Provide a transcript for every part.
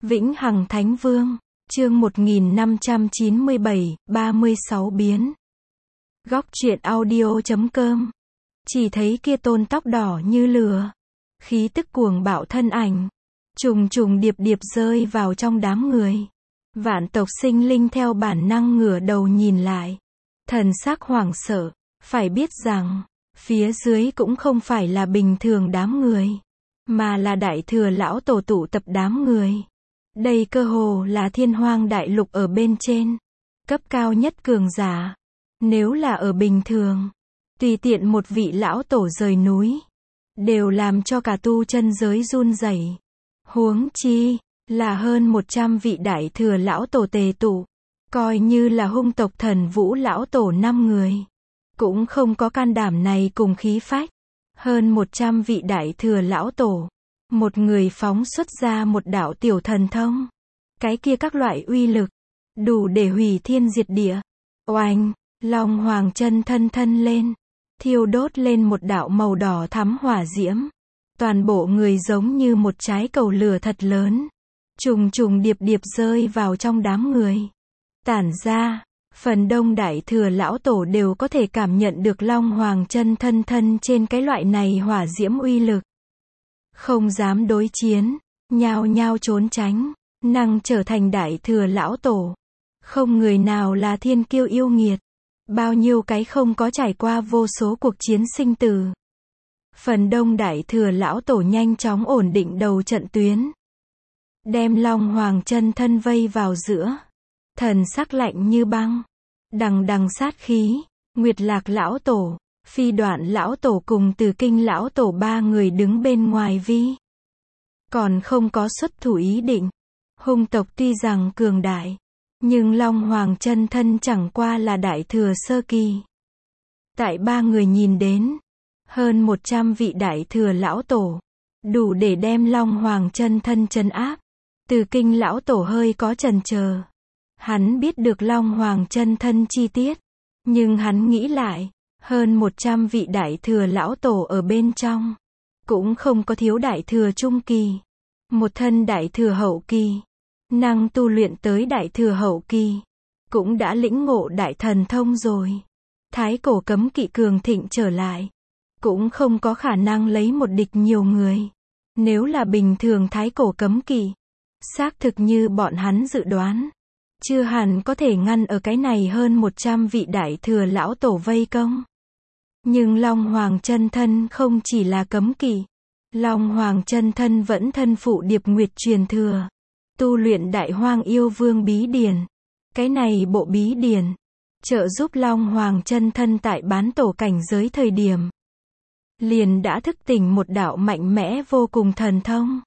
Vĩnh Hằng Thánh Vương, chương 1597, 36 biến. Góc truyện audio.com. Chỉ thấy kia tôn tóc đỏ như lửa, khí tức cuồng bạo thân ảnh, trùng trùng điệp điệp rơi vào trong đám người. Vạn tộc sinh linh theo bản năng ngửa đầu nhìn lại, thần sắc hoảng sợ, phải biết rằng, phía dưới cũng không phải là bình thường đám người, mà là đại thừa lão tổ tụ tập đám người. Đây cơ hồ là thiên hoang đại lục ở bên trên, cấp cao nhất cường giả. Nếu là ở bình thường, tùy tiện một vị lão tổ rời núi, đều làm cho cả tu chân giới run rẩy. Huống chi, là hơn 100 vị đại thừa lão tổ tề tụ, coi như là hung tộc Thần Vũ lão tổ 5 người, cũng không có can đảm này cùng khí phách. Hơn 100 vị đại thừa lão tổ, một người phóng xuất ra một đạo tiểu thần thông. Cái kia các loại uy lực, đủ để hủy thiên diệt địa. Oanh, Long Hoàng chân thân thân lên, thiêu đốt lên một đạo màu đỏ thắm hỏa diễm. Toàn bộ người giống như một trái cầu lửa thật lớn, trùng trùng điệp điệp rơi vào trong đám người. Tản ra, phần đông đại thừa lão tổ đều có thể cảm nhận được Long Hoàng chân thân thân trên cái loại này hỏa diễm uy lực. Không dám đối chiến, nhao nhao trốn tránh, năng trở thành đại thừa lão tổ. Không người nào là thiên kiêu yêu nghiệt, bao nhiêu cái không có trải qua vô số cuộc chiến sinh tử. Phần đông đại thừa lão tổ nhanh chóng ổn định đầu trận tuyến, đem Long Hoàng chân thân vây vào giữa, thần sắc lạnh như băng, đằng đằng sát khí. Nguyệt Lạc lão tổ, Phi Đoạn lão tổ cùng Từ Kinh lão tổ 3 người đứng bên ngoài vi, còn không có xuất thủ ý định. Hung tộc tuy rằng cường đại, nhưng Long Hoàng chân thân chẳng qua là đại thừa sơ kỳ. Tại 3 người nhìn đến, hơn 100 vị đại thừa lão tổ, đủ để đem Long Hoàng chân thân trấn áp. Từ Kinh lão tổ hơi có chần chờ. Hắn biết được Long Hoàng chân thân chi tiết, nhưng hắn nghĩ lại, hơn 100 vị đại thừa lão tổ ở bên trong, cũng không có thiếu đại thừa trung kỳ, một thân đại thừa hậu kỳ, năng tu luyện tới đại thừa hậu kỳ, cũng đã lĩnh ngộ đại thần thông rồi. Thái cổ cấm kỵ cường thịnh trở lại, cũng không có khả năng lấy một địch nhiều người. Nếu là bình thường thái cổ cấm kỵ, xác thực như bọn hắn dự đoán, chưa hẳn có thể ngăn ở cái này hơn 100 vị đại thừa lão tổ vây công. Nhưng Long Hoàng chân thân không chỉ là cấm kỵ, Long Hoàng chân thân vẫn thân phụ Điệp Nguyệt truyền thừa, tu luyện Đại Hoang Yêu Vương bí điển. Cái này bộ bí điển trợ giúp Long Hoàng chân thân tại bán tổ cảnh giới thời điểm, liền đã thức tỉnh một đạo mạnh mẽ vô cùng thần thông.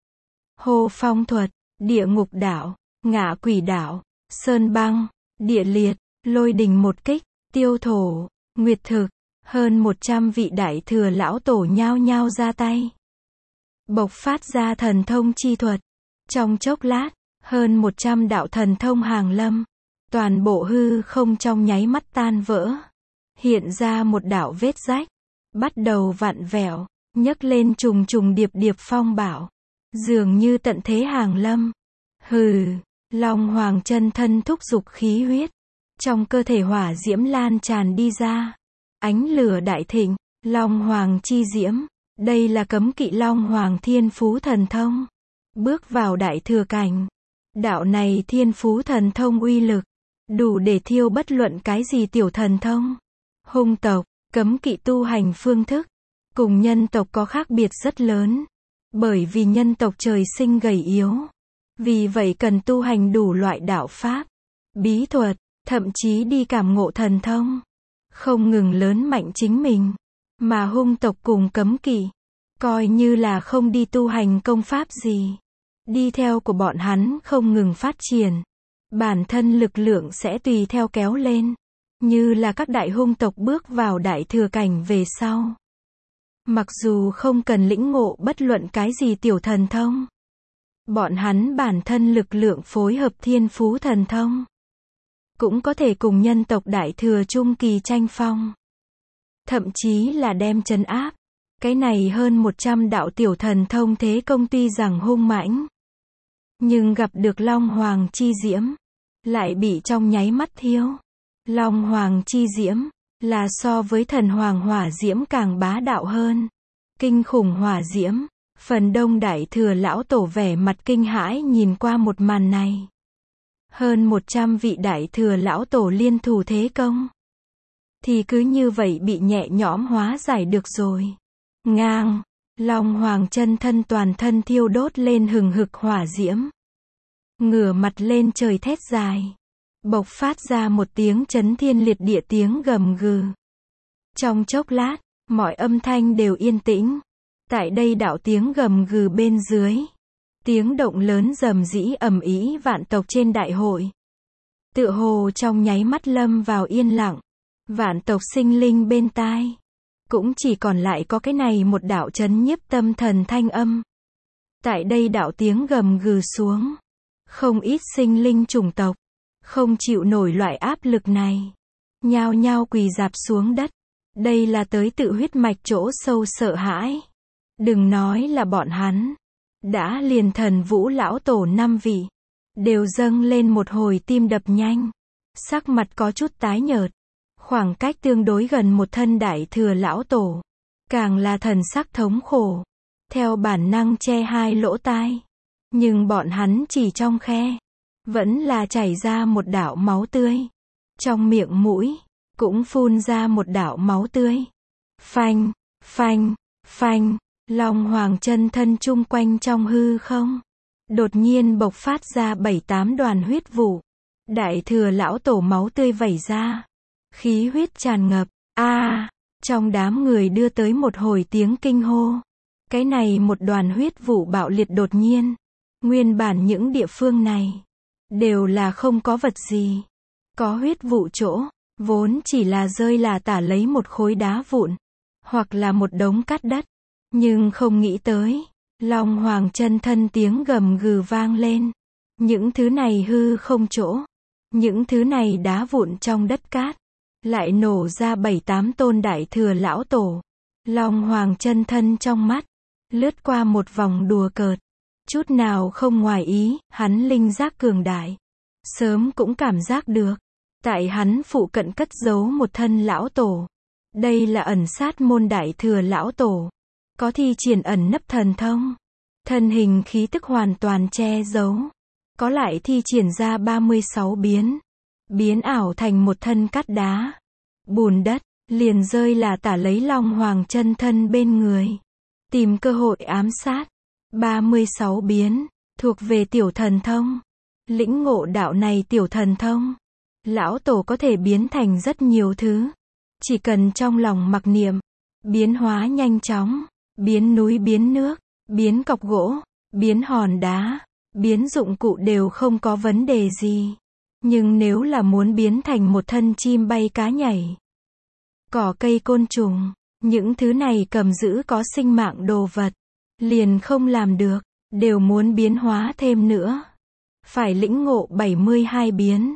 Hô Phong thuật, Địa Ngục đạo, Ngạ Quỷ đạo, Sơn băng, Địa liệt, Lôi đình một kích, Tiêu thổ, Nguyệt thực. Hơn 100 vị đại thừa lão tổ nhao nhao ra tay, bộc phát ra thần thông chi thuật. Trong chốc lát, hơn 100 đạo thần thông hàng lâm, toàn bộ hư không trong nháy mắt tan vỡ, hiện ra một đạo vết rách, bắt đầu vặn vẹo, nhấc lên trùng trùng điệp điệp phong bạo, dường như tận thế hàng lâm. Hừ, Long Hoàng chân thân thúc giục khí huyết, trong cơ thể hỏa diễm lan tràn đi ra. Ánh lửa đại thịnh, Long Hoàng chi diễm, đây là cấm kỵ Long Hoàng thiên phú thần thông. Bước vào đại thừa cảnh, đạo này thiên phú thần thông uy lực, đủ để thiêu bất luận cái gì tiểu thần thông. Hung tộc, cấm kỵ tu hành phương thức, cùng nhân tộc có khác biệt rất lớn. Bởi vì nhân tộc trời sinh gầy yếu, vì vậy cần tu hành đủ loại đạo pháp, bí thuật, thậm chí đi cảm ngộ thần thông, không ngừng lớn mạnh chính mình. Mà hung tộc cùng cấm kỵ, coi như là không đi tu hành công pháp gì, đi theo của bọn hắn không ngừng phát triển, bản thân lực lượng sẽ tùy theo kéo lên. Như là các đại hung tộc bước vào đại thừa cảnh về sau, mặc dù không cần lĩnh ngộ bất luận cái gì tiểu thần thông, bọn hắn bản thân lực lượng phối hợp thiên phú thần thông, cũng có thể cùng nhân tộc đại thừa trung kỳ tranh phong, thậm chí là đem trấn áp. Cái này hơn 100 đạo tiểu thần thông thế công tuy rằng hung mãnh, Nhưng gặp được Long Hoàng chi diễm, lại bị trong nháy mắt thiêu. Long Hoàng chi diễm, là so với thần hoàng hỏa diễm càng bá đạo hơn. Kinh khủng hỏa diễm, phần đông đại thừa lão tổ vẻ mặt kinh hãi nhìn qua một màn này. Hơn 100 vị đại thừa lão tổ liên thủ thế công. Thì cứ như vậy bị nhẹ nhõm hóa giải được rồi. Ngang, Long Hoàng chân thân toàn thân thiêu đốt lên hừng hực hỏa diễm. Ngửa mặt lên trời thét dài. Bộc phát ra một tiếng chấn thiên liệt địa tiếng gầm gừ. Trong chốc lát, mọi âm thanh đều yên tĩnh. Tại đây đạo tiếng gầm gừ bên dưới. Tiếng động lớn rầm rĩ ầm ĩ vạn tộc trên đại hội. Tựa hồ trong nháy mắt lâm vào yên lặng. Vạn tộc sinh linh bên tai. Cũng chỉ còn lại có cái này một đạo chấn nhiếp tâm thần thanh âm. Tại đây đạo tiếng gầm gừ xuống. Không ít sinh linh chủng tộc. Không chịu nổi loại áp lực này. Nhao nhao quỳ rạp xuống đất. Đây là tới tự huyết mạch chỗ sâu sợ hãi. Đừng nói là bọn hắn. Đã liền thần vũ lão tổ 5 vị. Đều dâng lên một hồi tim đập nhanh. Sắc mặt có chút tái nhợt. Khoảng cách tương đối gần một thân đại thừa lão tổ. Càng là thần sắc thống khổ. Theo bản năng che hai lỗ tai. Nhưng bọn hắn chỉ trong khe. Vẫn là chảy ra một đạo máu tươi. Trong miệng mũi. Cũng phun ra một đạo máu tươi. Phanh, phanh, phanh. Long Hoàng chân thân chung quanh trong hư không. Đột nhiên bộc phát ra 7-8 đoàn huyết vụ. Đại thừa lão tổ máu tươi vẩy ra. Khí huyết tràn ngập. Trong đám người đưa tới một hồi tiếng kinh hô. Cái này một đoàn huyết vụ bạo liệt đột nhiên. Nguyên bản những địa phương này. Đều là không có vật gì. Có huyết vụ chỗ. Vốn chỉ là rơi là tả lấy một khối đá vụn. Hoặc là một đống cát đất. Nhưng không nghĩ tới. Long Hoàng chân thân tiếng gầm gừ vang lên. Những thứ này hư không chỗ. Những thứ này đá vụn trong đất cát. Lại nổ ra 7-8 tôn đại thừa lão tổ. Long Hoàng chân thân trong mắt. Lướt qua một vòng đùa cợt. Chút nào không ngoài ý, hắn linh giác cường đại. Sớm cũng cảm giác được. Tại hắn phụ cận cất giấu một thân lão tổ. Đây là ẩn sát môn đại thừa lão tổ. Có thi triển ẩn nấp thần thông. Thân hình khí tức hoàn toàn che giấu. Có lại thi triển ra 36 biến. Biến ảo thành một thân cát đá. Bùn đất, liền rơi là tả lấy Long Hoàng chân thân bên người. Tìm cơ hội ám sát. 36 biến, thuộc về tiểu thần thông. Lĩnh ngộ đạo này tiểu thần thông. Lão tổ có thể biến thành rất nhiều thứ. Chỉ cần trong lòng mặc niệm. Biến hóa nhanh chóng. Biến núi biến nước. Biến cọc gỗ. Biến hòn đá. Biến dụng cụ đều không có vấn đề gì. Nhưng nếu là muốn biến thành một thân chim bay cá nhảy. Cỏ cây côn trùng. Những thứ này cầm giữ có sinh mạng đồ vật. Liền không làm được. Đều muốn biến hóa thêm nữa. Phải lĩnh ngộ 72 biến.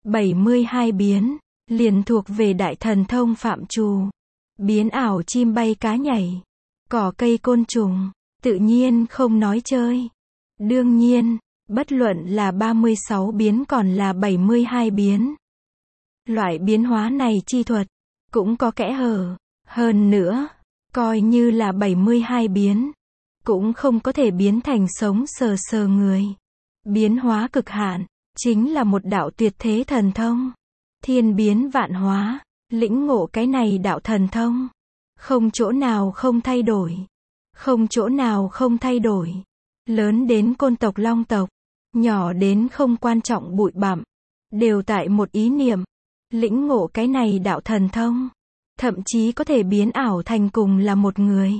72 biến. Liền thuộc về đại thần thông phạm trù. Biến ảo chim bay cá nhảy. Cỏ cây côn trùng. Tự nhiên không nói chơi. Đương nhiên. Bất luận là 36 biến còn là 72 biến. Loại biến hóa này chi thuật. Cũng có kẽ hở. Hơn nữa. Coi như là 72 biến. Cũng không có thể biến thành sống sờ sờ người. Biến hóa cực hạn. Chính là một đạo tuyệt thế thần thông. Thiên biến vạn hóa. Lĩnh ngộ cái này đạo thần thông. Không chỗ nào không thay đổi. Không chỗ nào không thay đổi. Lớn đến côn tộc long tộc. Nhỏ đến không quan trọng bụi bặm. Đều tại một ý niệm. Lĩnh ngộ cái này đạo thần thông. Thậm chí có thể biến ảo thành cùng là một người.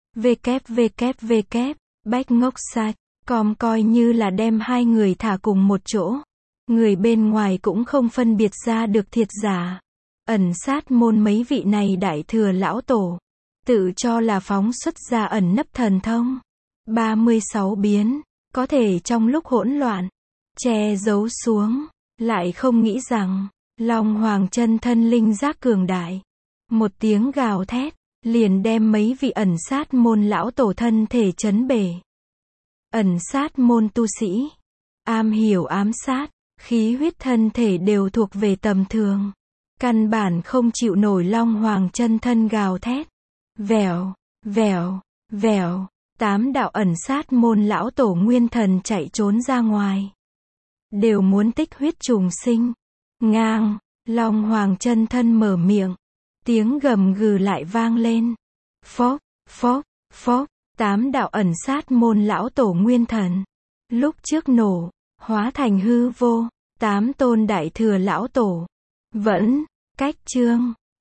www. Bách ngốc sạch. Com coi như là đem hai người thả cùng một chỗ. Người bên ngoài cũng không phân biệt ra được thiệt giả. Ẩn sát môn mấy vị này đại thừa lão tổ. Tự cho là phóng xuất ra ẩn nấp thần thông. 36 biến. Có thể trong lúc hỗn loạn. Che giấu xuống. Lại không nghĩ rằng. Long Hoàng chân thân linh giác cường đại. Một tiếng gào thét. Liền đem mấy vị ẩn sát môn lão tổ thân thể chấn bể. Ẩn sát môn tu sĩ. am hiểu ám sát, khí huyết thân thể đều thuộc về tầm thường. Căn bản không chịu nổi Long Hoàng chân thân gào thét. Vèo, vèo, vèo, 8 đạo ẩn sát môn lão tổ nguyên thần chạy trốn ra ngoài. Đều muốn tích huyết trùng sinh. Ngang, Long Hoàng chân thân mở miệng. Tiếng gầm gừ lại vang lên. Phốc, phốc, phốc, 8 đạo ẩn sát môn lão tổ nguyên thần. Lúc trước nổ, hóa thành hư vô, 8 tôn đại thừa lão tổ. Vẫn, cách chương.